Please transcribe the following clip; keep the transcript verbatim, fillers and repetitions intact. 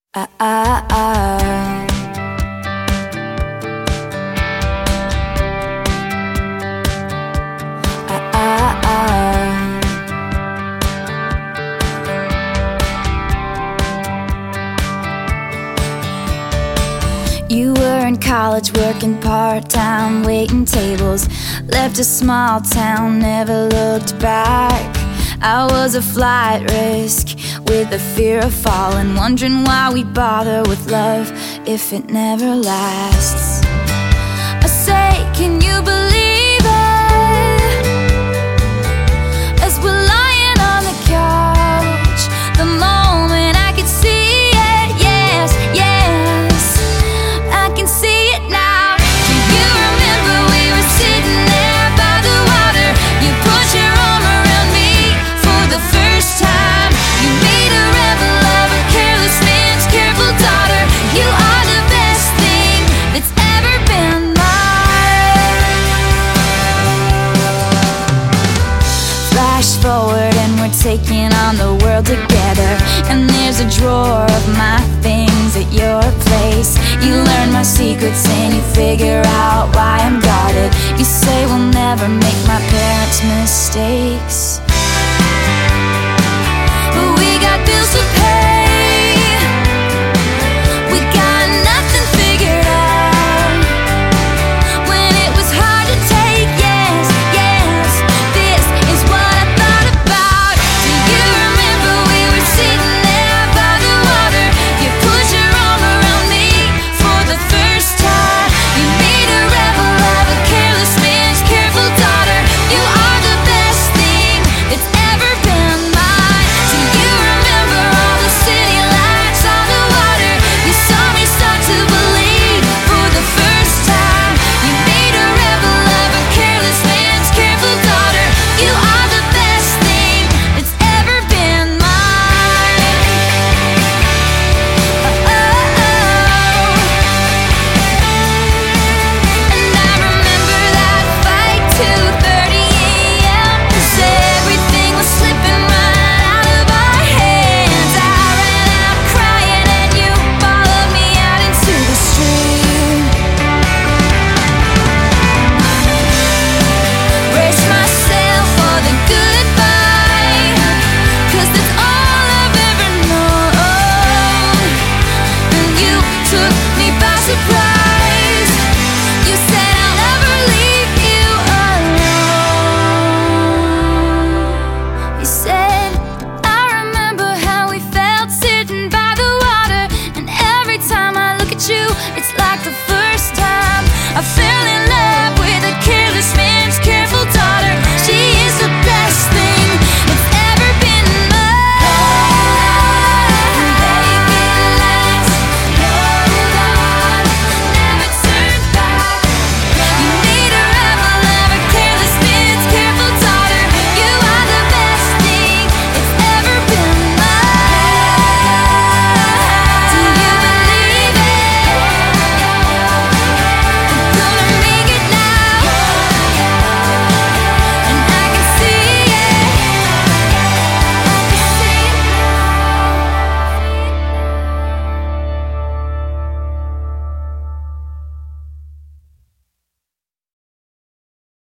Ah, ah, ah. Ah, ah, ah. You were in college working part-time, waiting tables. Left a small town, never looked back. I was a flight risk with the fear of falling, wondering why we bother with love if it never lasts. I say, can you believe it? As we're lying on the couch, the moment I could see it, yes, yes, I can see it now. Do you remember we were sitting there by the water? You put your arm around me for the first time. You made a rebel of a careless man's careful daughter. You are the best thing that's ever been mine. Flash forward and we're taking on the world together, and there's a drawer of my things at your place. You learn my secrets and you figure out why I'm guarded. You say we'll never make my parents' mistakes.